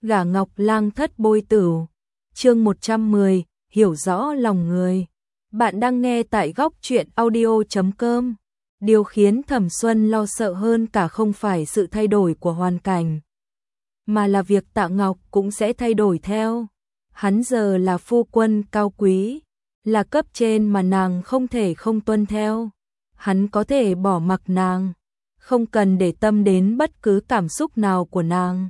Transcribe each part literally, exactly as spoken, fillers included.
Gả Ngọc Lang thất bôi tửu. Chương một trăm mười, hiểu rõ lòng người. Bạn đang nghe tại góc truyện audio chấm com. Điều khiến Thẩm Xuân lo sợ hơn cả không phải sự thay đổi của hoàn cảnh, mà là việc Tạ Ngọc cũng sẽ thay đổi theo. Hắn giờ là phu quân cao quý, là cấp trên mà nàng không thể không tuân theo. Hắn có thể bỏ mặc nàng, không cần để tâm đến bất cứ cảm xúc nào của nàng.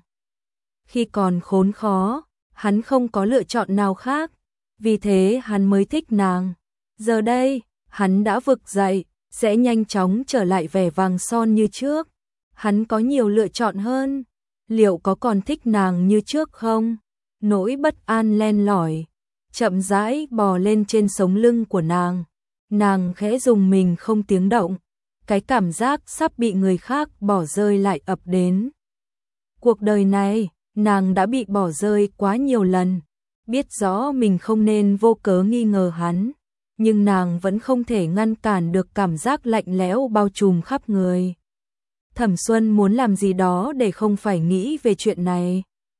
Khi còn khốn khó, hắn không có lựa chọn nào khác, vì thế hắn mới thích nàng. Giờ đây, hắn đã vực dậy, sẽ nhanh chóng trở lại vẻ vàng son như trước. Hắn có nhiều lựa chọn hơn. Liệu có còn thích nàng như trước không? Nỗi bất an len lỏi, chậm rãi bò lên trên sống lưng của nàng. Nàng khẽ rùng mình không tiếng động. Cái cảm giác sắp bị người khác bỏ rơi lại ập đến. Cuộc đời này, nàng đã bị bỏ rơi quá nhiều lần. Biết rõ mình không nên vô cớ nghi ngờ hắn, nhưng nàng vẫn không thể ngăn cản được cảm giác lạnh lẽo bao trùm khắp người. Thẩm Xuân muốn làm gì đó để không phải nghĩ về chuyện này.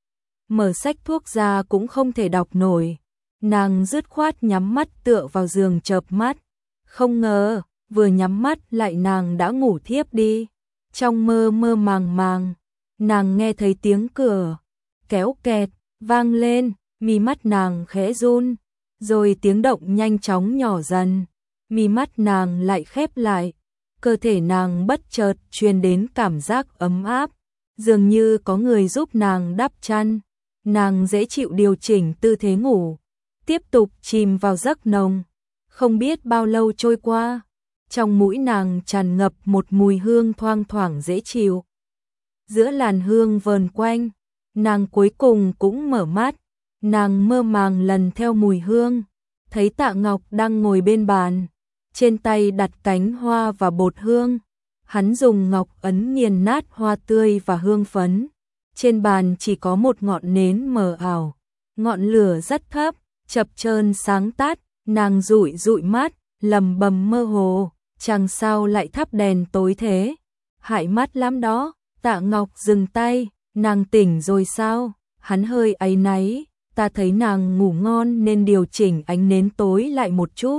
Mở sách thuốc ra cũng không thể đọc nổi. Nàng dứt khoát nhắm mắt tựa vào giường chợp mắt. Không ngờ, vừa nhắm mắt lại nàng đã ngủ thiếp đi. Trong mơ mơ màng màng, nàng nghe thấy tiếng cửa kéo kẹt vang lên, mí mắt nàng khẽ run, rồi tiếng động nhanh chóng nhỏ dần, mí mắt nàng lại khép lại. Cơ thể nàng bất chợt truyền đến cảm giác ấm áp, dường như có người giúp nàng đắp chăn. Nàng dễ chịu điều chỉnh tư thế ngủ, tiếp tục chìm vào giấc nồng. Không biết bao lâu trôi qua, trong mũi nàng tràn ngập một mùi hương thoang thoảng dễ chịu. Giữa làn hương vờn quanh, nàng cuối cùng cũng mở mắt. Nàng mơ màng lần theo mùi hương, thấy Tạ Ngọc đang ngồi bên bàn, trên tay đặt cánh hoa và bột hương. Hắn dùng ngọc ấn nghiền nát hoa tươi và hương phấn. Trên bàn chỉ có một ngọn nến mờ ảo, ngọn lửa rất thấp, chập chờn sáng tắt. Nàng dụi dụi mắt, lầm bầm mơ hồ, chẳng sao lại thắp đèn tối thế, hại mắt lắm đó. Tạ Ngọc dừng tay, nàng tỉnh rồi sao? Hắn hơi áy náy, ta thấy nàng ngủ ngon nên điều chỉnh ánh nến tối lại một chút.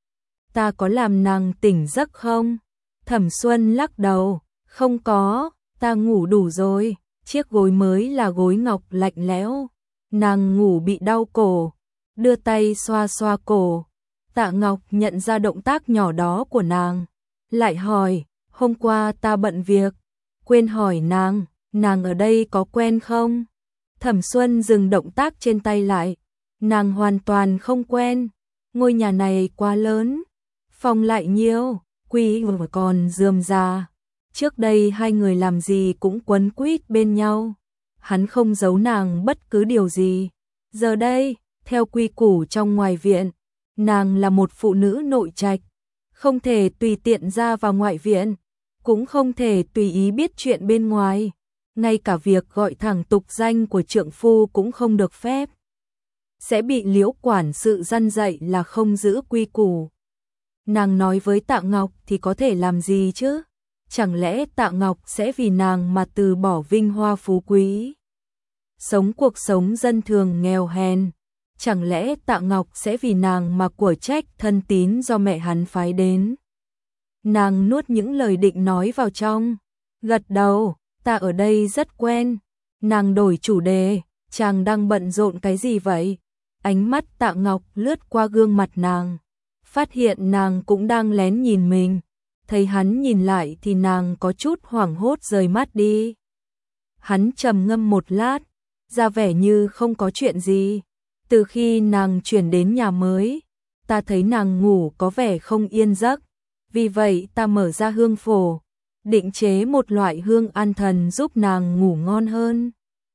Ta có làm nàng tỉnh giấc không? Thẩm Xuân lắc đầu, không có, ta ngủ đủ rồi. Chiếc gối mới là gối ngọc lạnh lẽo. Nàng ngủ bị đau cổ, đưa tay xoa xoa cổ. Tạ Ngọc nhận ra động tác nhỏ đó của nàng, lại hỏi, hôm qua ta bận việc, quên hỏi nàng, nàng ở đây có quen không? Thẩm Xuân dừng động tác trên tay lại, nàng hoàn toàn không quen, ngôi nhà này quá lớn, phòng lại nhiều, quý và còn rườm rà. Trước đây hai người làm gì cũng quấn quýt bên nhau, hắn không giấu nàng bất cứ điều gì. Giờ đây, theo quy củ trong ngoài viện, nàng là một phụ nữ nội trạch, không thể tùy tiện ra vào ngoại viện, cũng không thể tùy ý biết chuyện bên ngoài, ngay cả việc gọi thẳng tục danh của trượng phu cũng không được phép. Sẽ bị Liễu quản sự răn dạy là không giữ quy củ. Nàng nói với Tạ Ngọc thì có thể làm gì chứ? Chẳng lẽ Tạ Ngọc sẽ vì nàng mà từ bỏ vinh hoa phú quý, sống cuộc sống dân thường nghèo hèn? Chẳng lẽ Tạ Ngọc sẽ vì nàng mà của trách thân tín do mẹ hắn phái đến? Nàng nuốt những lời định nói vào trong, gật đầu, ta ở đây rất quen. Nàng đổi chủ đề, chàng đang bận rộn cái gì vậy? Ánh mắt Tạ Ngọc lướt qua gương mặt nàng, phát hiện nàng cũng đang lén nhìn mình. Thấy hắn nhìn lại thì nàng có chút hoảng hốt rời mắt đi. Hắn trầm ngâm một lát, ra vẻ như không có chuyện gì. Từ khi nàng chuyển đến nhà mới, ta thấy nàng ngủ có vẻ không yên giấc, vì vậy ta mở ra hương phổ, định chế một loại hương an thần giúp nàng ngủ ngon hơn.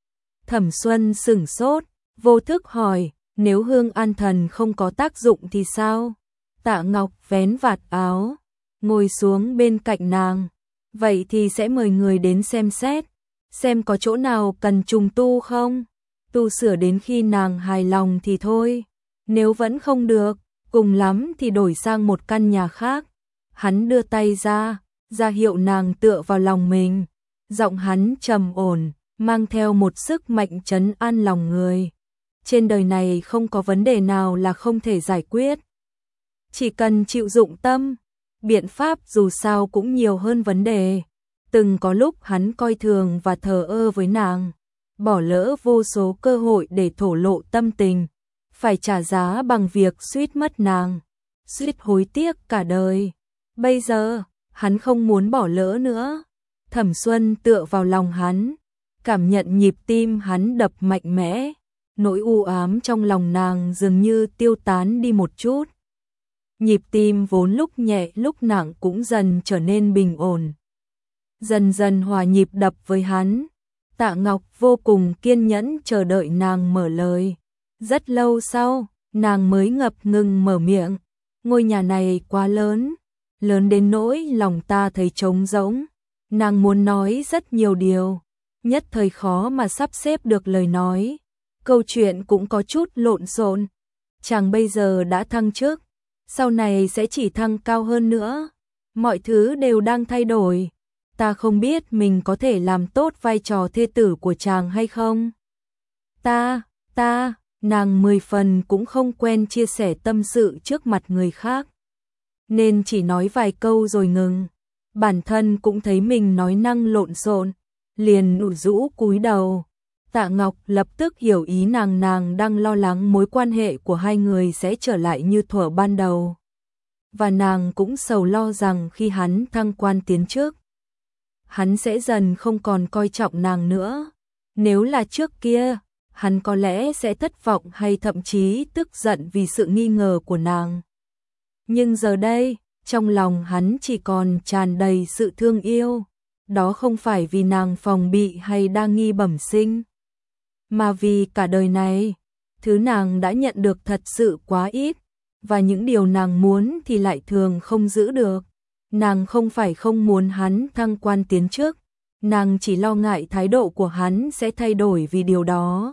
Thẩm Xuân sửng sốt, vô thức hỏi, nếu hương an thần không có tác dụng thì sao? Tạ Ngọc vén vạt áo, ngồi xuống bên cạnh nàng, vậy thì sẽ mời người đến xem xét, xem có chỗ nào cần trùng tu không? Tu sửa đến khi nàng hài lòng thì thôi, nếu vẫn không được, cùng lắm thì đổi sang một căn nhà khác. Hắn đưa tay ra, ra hiệu nàng tựa vào lòng mình, giọng hắn trầm ổn, mang theo một sức mạnh trấn an lòng người. Trên đời này không có vấn đề nào là không thể giải quyết. Chỉ cần chịu dụng tâm, biện pháp dù sao cũng nhiều hơn vấn đề. Từng có lúc hắn coi thường và thờ ơ với nàng, bỏ lỡ vô số cơ hội để thổ lộ tâm tình, phải trả giá bằng việc suýt mất nàng, suýt hối tiếc cả đời. Bây giờ, hắn không muốn bỏ lỡ nữa. Thẩm Xuân tựa vào lòng hắn, cảm nhận nhịp tim hắn đập mạnh mẽ, nỗi u ám trong lòng nàng dường như tiêu tán đi một chút. Nhịp tim vốn lúc nhẹ lúc nặng cũng dần trở nên bình ổn, dần dần hòa nhịp đập với hắn. Tạ Ngọc vô cùng kiên nhẫn chờ đợi nàng mở lời. Rất lâu sau, nàng mới ngập ngừng mở miệng. Ngôi nhà này quá lớn, lớn đến nỗi lòng ta thấy trống rỗng. Nàng muốn nói rất nhiều điều, nhất thời khó mà sắp xếp được lời nói. Câu chuyện cũng có chút lộn xộn. Chàng bây giờ đã thăng chức, sau này sẽ chỉ thăng cao hơn nữa. Mọi thứ đều đang thay đổi. Ta không biết mình có thể làm tốt vai trò thê tử của chàng hay không. Ta, ta, nàng mười phần cũng không quen chia sẻ tâm sự trước mặt người khác, nên chỉ nói vài câu rồi ngừng. Bản thân cũng thấy mình nói năng lộn xộn, liền ủ rũ cúi đầu. Tạ Ngọc lập tức hiểu ý nàng, nàng đang lo lắng mối quan hệ của hai người sẽ trở lại như thuở ban đầu. Và nàng cũng sầu lo rằng khi hắn thăng quan tiến chức, hắn sẽ dần không còn coi trọng nàng nữa. Nếu là trước kia, hắn có lẽ sẽ thất vọng hay thậm chí tức giận vì sự nghi ngờ của nàng. Nhưng giờ đây, trong lòng hắn chỉ còn tràn đầy sự thương yêu. Đó không phải vì nàng phòng bị hay đa nghi bẩm sinh, mà vì cả đời này, thứ nàng đã nhận được thật sự quá ít, và những điều nàng muốn thì lại thường không giữ được. Nàng không phải không muốn hắn thăng quan tiến chức, nàng chỉ lo ngại thái độ của hắn sẽ thay đổi vì điều đó.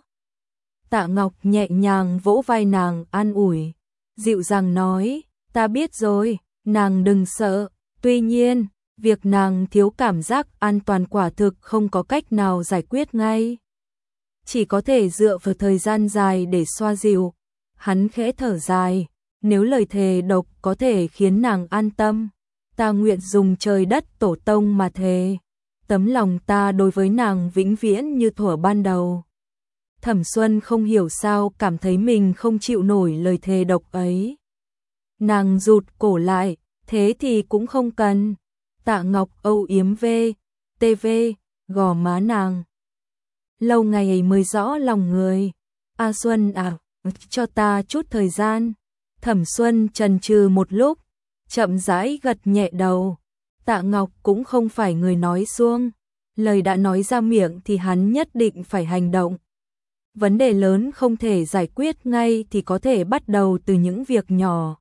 Tạ Ngọc nhẹ nhàng vỗ vai nàng an ủi, dịu dàng nói, ta biết rồi, nàng đừng sợ. Tuy nhiên, việc nàng thiếu cảm giác an toàn quả thực không có cách nào giải quyết ngay. Chỉ có thể dựa vào thời gian dài để xoa dịu. Hắn khẽ thở dài, nếu lời thề độc có thể khiến nàng an tâm, ta nguyện dùng trời đất tổ tông mà thề. Tấm lòng ta đối với nàng vĩnh viễn như thuở ban đầu. Thẩm Xuân không hiểu sao cảm thấy mình không chịu nổi lời thề độc ấy. Nàng rụt cổ lại, thế thì cũng không cần. Tạ Ngọc âu yếm vê, tê vê, gò má nàng. Lâu ngày ấy mới rõ lòng người. A Xuân à, cho ta chút thời gian. Thẩm Xuân chần chừ một lúc, chậm rãi gật nhẹ đầu. Tạ Ngọc cũng không phải người nói suông, lời đã nói ra miệng thì hắn nhất định phải hành động. Vấn đề lớn không thể giải quyết ngay thì có thể bắt đầu từ những việc nhỏ.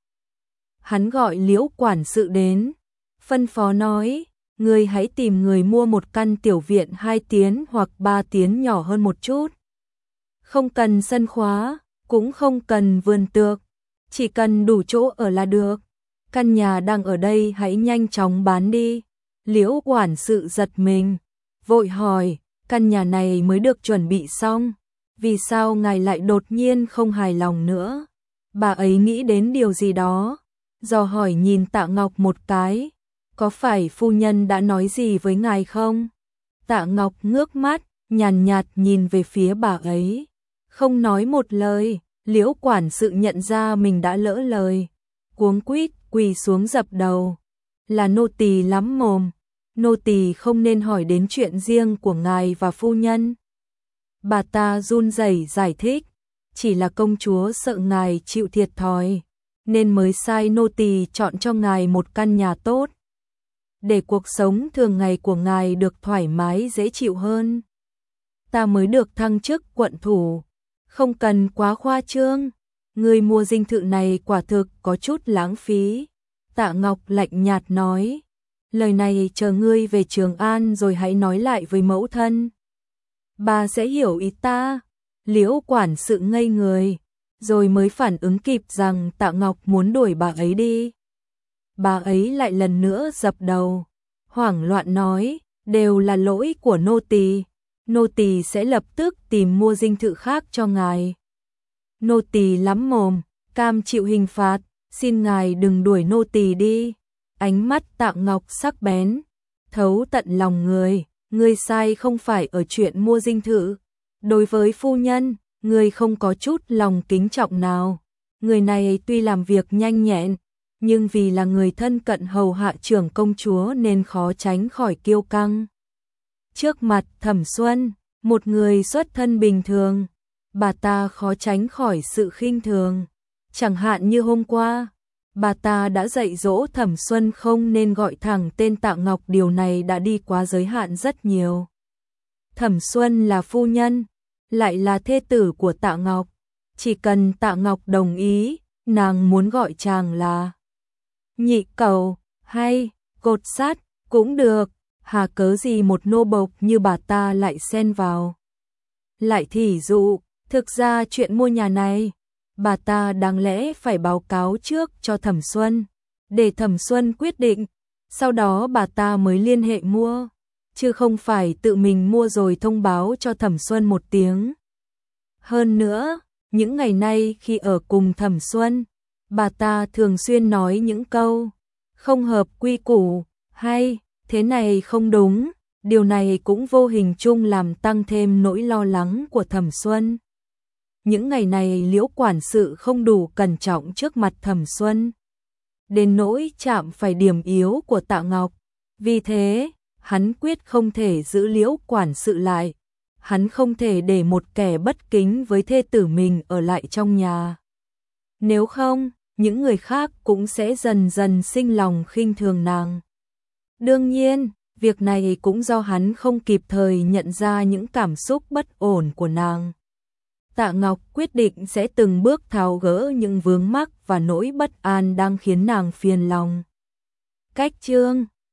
Hắn gọi Liễu quản sự đến, phân phó nói, ngươi hãy tìm người mua một căn tiểu viện hai tiến hoặc ba tiến nhỏ hơn một chút. Không cần sân khóa, cũng không cần vườn tược, chỉ cần đủ chỗ ở là được. Căn nhà đang ở đây hãy nhanh chóng bán đi. Liễu quản sự giật mình, vội hỏi, căn nhà này mới được chuẩn bị xong, vì sao ngài lại đột nhiên không hài lòng nữa? Bà ấy nghĩ đến điều gì đó, dò hỏi nhìn Tạ Ngọc một cái, có phải phu nhân đã nói gì với ngài không? Tạ Ngọc ngước mắt, nhàn nhạt nhìn về phía bà ấy, không nói một lời. Liễu quản sự nhận ra mình đã lỡ lời, cuống quýt quỳ xuống dập đầu, là nô tỳ lắm mồm, nô tỳ không nên hỏi đến chuyện riêng của ngài và phu nhân. Bà ta run rẩy giải thích, chỉ là công chúa sợ ngài chịu thiệt thòi, nên mới sai nô tỳ chọn cho ngài một căn nhà tốt, để cuộc sống thường ngày của ngài được thoải mái dễ chịu hơn. Ta mới được thăng chức quận thủ, không cần quá khoa trương. Người mua dinh thự này quả thực có chút lãng phí. Tạ Ngọc lạnh nhạt nói, lời này chờ ngươi về Trường An rồi hãy nói lại với mẫu thân. Bà sẽ hiểu ý ta. Liễu quản sự ngây người, rồi mới phản ứng kịp rằng Tạ Ngọc muốn đuổi bà ấy đi. Bà ấy lại lần nữa dập đầu, hoảng loạn nói, đều là lỗi của nô tỳ. nô tỳ sẽ lập tức tìm mua dinh thự khác cho ngài. Nô tỳ lắm mồm, cam chịu hình phạt, xin ngài đừng đuổi nô tỳ đi. Ánh mắt Tạ Ngọc sắc bén, thấu tận lòng người, ngươi sai không phải ở chuyện mua dinh thự. Đối với phu nhân, ngươi không có chút lòng kính trọng nào. Người này tuy làm việc nhanh nhẹn, nhưng vì là người thân cận hầu hạ trưởng công chúa nên khó tránh khỏi kiêu căng. Trước mặt Thẩm Xuân, một người xuất thân bình thường, bà ta khó tránh khỏi sự khinh thường. Chẳng hạn như hôm qua, bà ta đã dạy dỗ Thẩm Xuân không nên gọi thẳng tên Tạ Ngọc, điều này đã đi quá giới hạn rất nhiều. Thẩm Xuân là phu nhân, lại là thê tử của Tạ Ngọc. Chỉ cần Tạ Ngọc đồng ý, nàng muốn gọi chàng là nhị cầu hay cột sát cũng được, hà cớ gì một nô bộc như bà ta lại xen vào. Lại thí dụ, thực ra chuyện mua nhà này, bà ta đáng lẽ phải báo cáo trước cho Thẩm Xuân, để Thẩm Xuân quyết định, sau đó bà ta mới liên hệ mua, chứ không phải tự mình mua rồi thông báo cho Thẩm Xuân một tiếng. Hơn nữa, những ngày nay khi ở cùng Thẩm Xuân, bà ta thường xuyên nói những câu không hợp quy củ hay thế này không đúng, điều này cũng vô hình chung làm tăng thêm nỗi lo lắng của Thẩm Xuân. Những ngày này Liễu quản sự không đủ cẩn trọng trước mặt Thẩm Xuân, đến nỗi chạm phải điểm yếu của Tạ Ngọc, vì thế hắn quyết không thể giữ Liễu quản sự lại. Hắn không thể để một kẻ bất kính với thê tử mình ở lại trong nhà. Nếu không, những người khác cũng sẽ dần dần sinh lòng khinh thường nàng. Đương nhiên, việc này cũng do hắn không kịp thời nhận ra những cảm xúc bất ổn của nàng. Tạ Ngọc quyết định sẽ từng bước tháo gỡ những vướng mắc và nỗi bất an đang khiến nàng phiền lòng. Cách chương